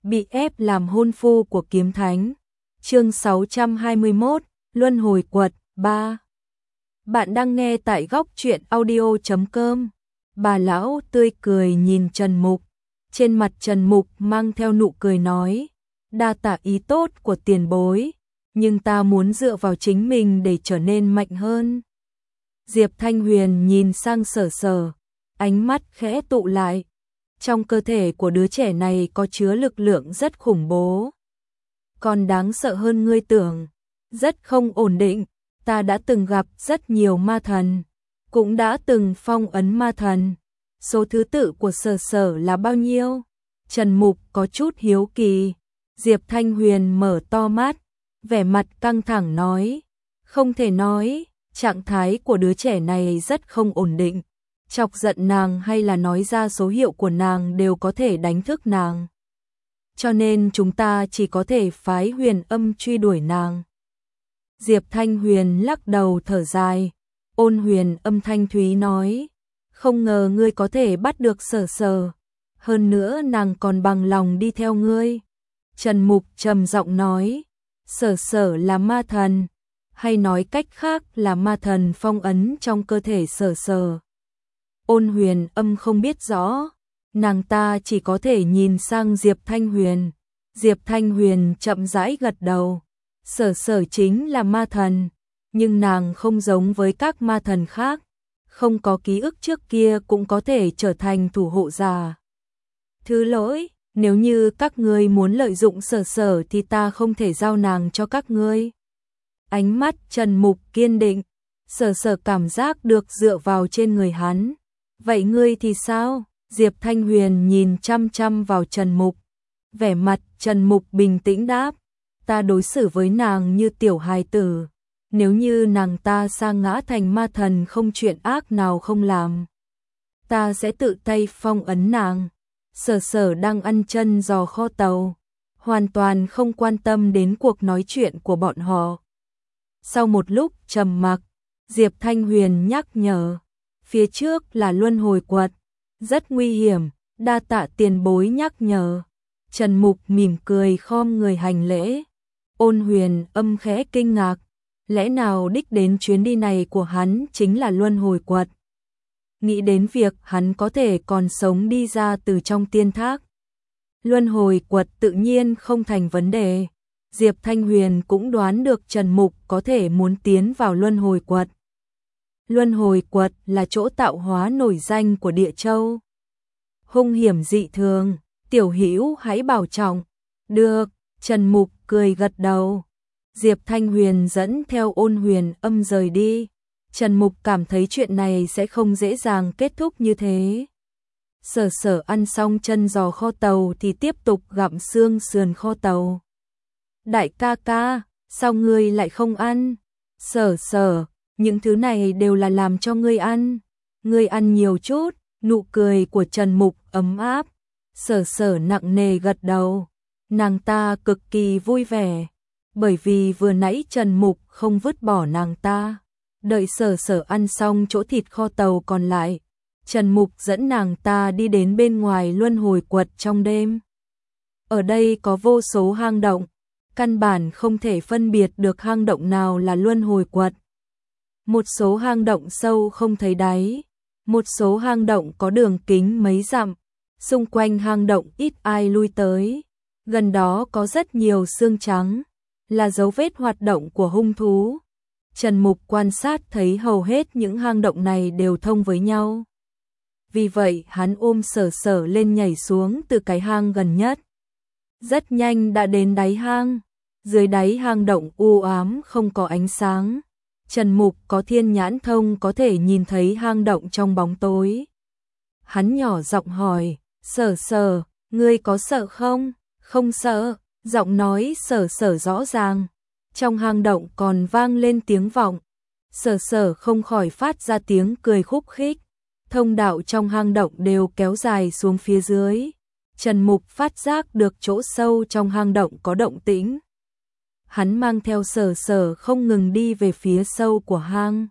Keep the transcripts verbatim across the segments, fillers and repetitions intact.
bị ép làm hôn phu của kiếm thánh. Chương sáu trăm hai mươi mốt, Luân hồi quật ba. Bạn đang nghe tại góc truyện audio chấm com. Bà lão tươi cười nhìn Trần Mục, trên mặt Trần Mục mang theo nụ cười nói, đa tạ ý tốt của tiền bối, nhưng ta muốn dựa vào chính mình để trở nên mạnh hơn. Diệp Thanh Huyền nhìn sang Sở Sở, ánh mắt khẽ tụ lại. Trong cơ thể của đứa trẻ này có chứa lực lượng rất khủng bố. Còn đáng sợ hơn ngươi tưởng, rất không ổn định. Ta đã từng gặp rất nhiều ma thần, cũng đã từng phong ấn ma thần. Số thứ tự của Sở Sở là bao nhiêu? Trần Mục có chút hiếu kỳ. Diệp Thanh Huyền mở to mắt, vẻ mặt căng thẳng nói, không thể nói, trạng thái của đứa trẻ này rất không ổn định. Chọc giận nàng hay là nói ra số hiệu của nàng đều có thể đánh thức nàng. Cho nên chúng ta chỉ có thể phái Huyền Âm truy đuổi nàng. Diệp Thanh Huyền lắc đầu thở dài. Ôn Huyền Âm thanh thúy nói, không ngờ ngươi có thể bắt được Sở Sở. Hơn nữa nàng còn bằng lòng đi theo ngươi. Trần Mục trầm giọng nói, Sở Sở là ma thần, hay nói cách khác là ma thần phong ấn trong cơ thể Sở Sở. Ôn Huyền Âm không biết rõ, nàng ta chỉ có thể nhìn sang Diệp Thanh Huyền. Diệp Thanh Huyền chậm rãi gật đầu. Sở Sở chính là ma thần, nhưng nàng không giống với các ma thần khác, không có ký ức trước kia cũng có thể trở thành thủ hộ giả. Thứ lỗi, nếu như các ngươi muốn lợi dụng Sở Sở thì ta không thể giao nàng cho các ngươi. Ánh mắt Trần Mục kiên định, Sở Sở cảm giác được dựa vào trên người hắn. Vậy ngươi thì sao? Diệp Thanh Huyền nhìn chăm chăm vào Trần Mục. Vẻ mặt Trần Mục bình tĩnh đáp, ta đối xử với nàng như tiểu hài tử. Nếu như nàng ta sa ngã thành ma thần không chuyện ác nào không làm, ta sẽ tự tay phong ấn nàng. Sở Sở đang ăn chân giò kho tàu, hoàn toàn không quan tâm đến cuộc nói chuyện của bọn họ. Sau một lúc trầm mặc, Diệp Thanh Huyền nhắc nhở, phía trước là luân hồi quật, rất nguy hiểm, đa tạ tiền bối nhắc nhở. Trần Mục mỉm cười khom người hành lễ. Ôn Huyền Âm khẽ kinh ngạc, lẽ nào đích đến chuyến đi này của hắn chính là luân hồi quật? Nghĩ đến việc hắn có thể còn sống đi ra từ trong tiên thác, luân hồi quật tự nhiên không thành vấn đề. Diệp Thanh Huyền cũng đoán được Trần Mục có thể muốn tiến vào luân hồi quật. Luân hồi quật là chỗ tạo hóa nổi danh của Địa Châu, hung hiểm dị thường, tiểu hữu hãy bảo trọng. Được, Trần Mục cười gật đầu. Diệp Thanh Huyền dẫn theo Ôn Huyền Âm rời đi. Trần Mục cảm thấy chuyện này sẽ không dễ dàng kết thúc như thế. Sở Sở ăn xong chân giò kho tàu thì tiếp tục gặm xương sườn kho tàu. Đại ca ca, sao ngươi lại không ăn? Sở Sở, những thứ này đều là làm cho ngươi ăn. Ngươi ăn nhiều chút. Nụ cười của Trần Mục ấm áp. Sở Sở nặng nề gật đầu. Nàng ta cực kỳ vui vẻ, bởi vì vừa nãy Trần Mục không vứt bỏ nàng ta. Đợi Sở Sở ăn xong chỗ thịt kho tàu còn lại, Trần Mục dẫn nàng ta đi đến bên ngoài luân hồi quật trong đêm. Ở đây có vô số hang động, căn bản không thể phân biệt được hang động nào là luân hồi quật. Một số hang động sâu không thấy đáy, một số hang động có đường kính mấy dặm, xung quanh hang động ít ai lui tới. Gần đó có rất nhiều xương trắng, là dấu vết hoạt động của hung thú. Trần Mục quan sát thấy hầu hết những hang động này đều thông với nhau. Vì vậy hắn ôm Sở Sở lên nhảy xuống từ cái hang gần nhất. Rất nhanh đã đến đáy hang. Dưới đáy hang động u ám không có ánh sáng. Trần Mục có thiên nhãn thông có thể nhìn thấy hang động trong bóng tối. Hắn nhỏ giọng hỏi, Sở Sở, ngươi có sợ không? Không sợ, giọng nói Sở Sở rõ ràng. Trong hang động còn vang lên tiếng vọng. Sở Sở không khỏi phát ra tiếng cười khúc khích. Thông đạo trong hang động đều kéo dài xuống phía dưới. Trần Mục phát giác được chỗ sâu trong hang động có động tĩnh. Hắn mang theo Sở Sở không ngừng đi về phía sâu của hang.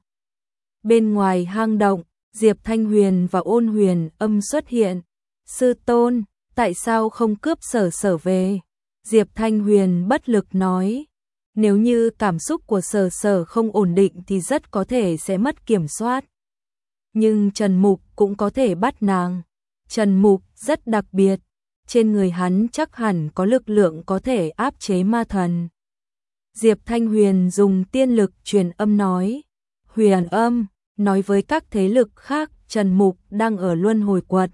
Bên ngoài hang động, Diệp Thanh Huyền và Ôn Huyền Âm xuất hiện. Sư tôn, tại sao không cướp Sở Sở về? Diệp Thanh Huyền bất lực nói, nếu như cảm xúc của Sở Sở không ổn định thì rất có thể sẽ mất kiểm soát. Nhưng Trần Mục cũng có thể bắt nàng. Trần Mục rất đặc biệt, trên người hắn chắc hẳn có lực lượng có thể áp chế ma thần. Diệp Thanh Huyền dùng tiên lực truyền âm nói, Huyền âm, nói với các thế lực khác Trần Mục đang ở luân hồi quật.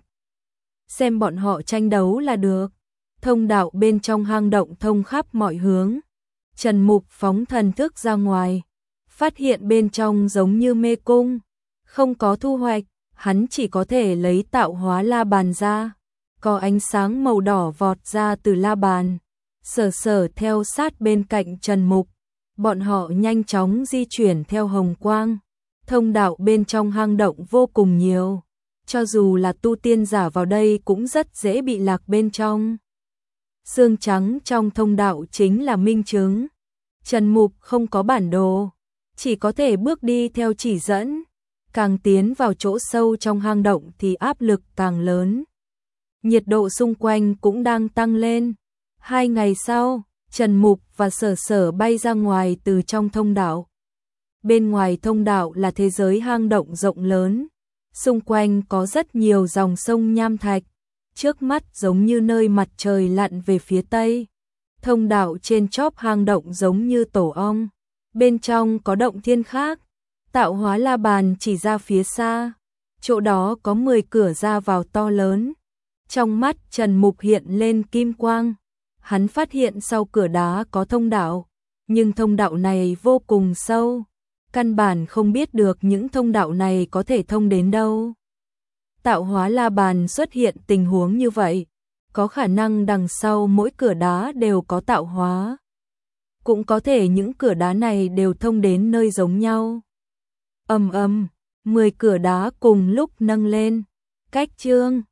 Xem bọn họ tranh đấu là được. Thông đạo bên trong hang động thông khắp mọi hướng. Trần Mục phóng thần thức ra ngoài, phát hiện bên trong giống như mê cung, không có thu hoạch, hắn chỉ có thể lấy tạo hóa la bàn ra. Có ánh sáng màu đỏ vọt ra từ la bàn. Sở Sở theo sát bên cạnh Trần Mục, bọn họ nhanh chóng di chuyển theo hồng quang. Thông đạo bên trong hang động vô cùng nhiều, cho dù là tu tiên giả vào đây cũng rất dễ bị lạc bên trong. Xương trắng trong thông đạo chính là minh chứng. Trần Mục không có bản đồ, chỉ có thể bước đi theo chỉ dẫn. Càng tiến vào chỗ sâu trong hang động thì áp lực càng lớn. Nhiệt độ xung quanh cũng đang tăng lên. Hai ngày sau, Trần Mục và Sở Sở bay ra ngoài từ trong thông đạo. Bên ngoài thông đạo là thế giới hang động rộng lớn. Xung quanh có rất nhiều dòng sông nham thạch. Trước mắt giống như nơi mặt trời lặn về phía tây. Thông đạo trên chóp hang động giống như tổ ong. Bên trong có động thiên khác. Tạo hóa la bàn chỉ ra phía xa. Chỗ đó có mười cửa ra vào to lớn. Trong mắt Trần Mục hiện lên kim quang. Hắn phát hiện sau cửa đá có thông đạo. Nhưng thông đạo này vô cùng sâu. Căn bản không biết được những thông đạo này có thể thông đến đâu. Tạo hóa la bàn xuất hiện tình huống như vậy. Có khả năng đằng sau mỗi cửa đá đều có tạo hóa. Cũng có thể những cửa đá này đều thông đến nơi giống nhau. Ầm ầm, mười cửa đá cùng lúc nâng lên. Cách chương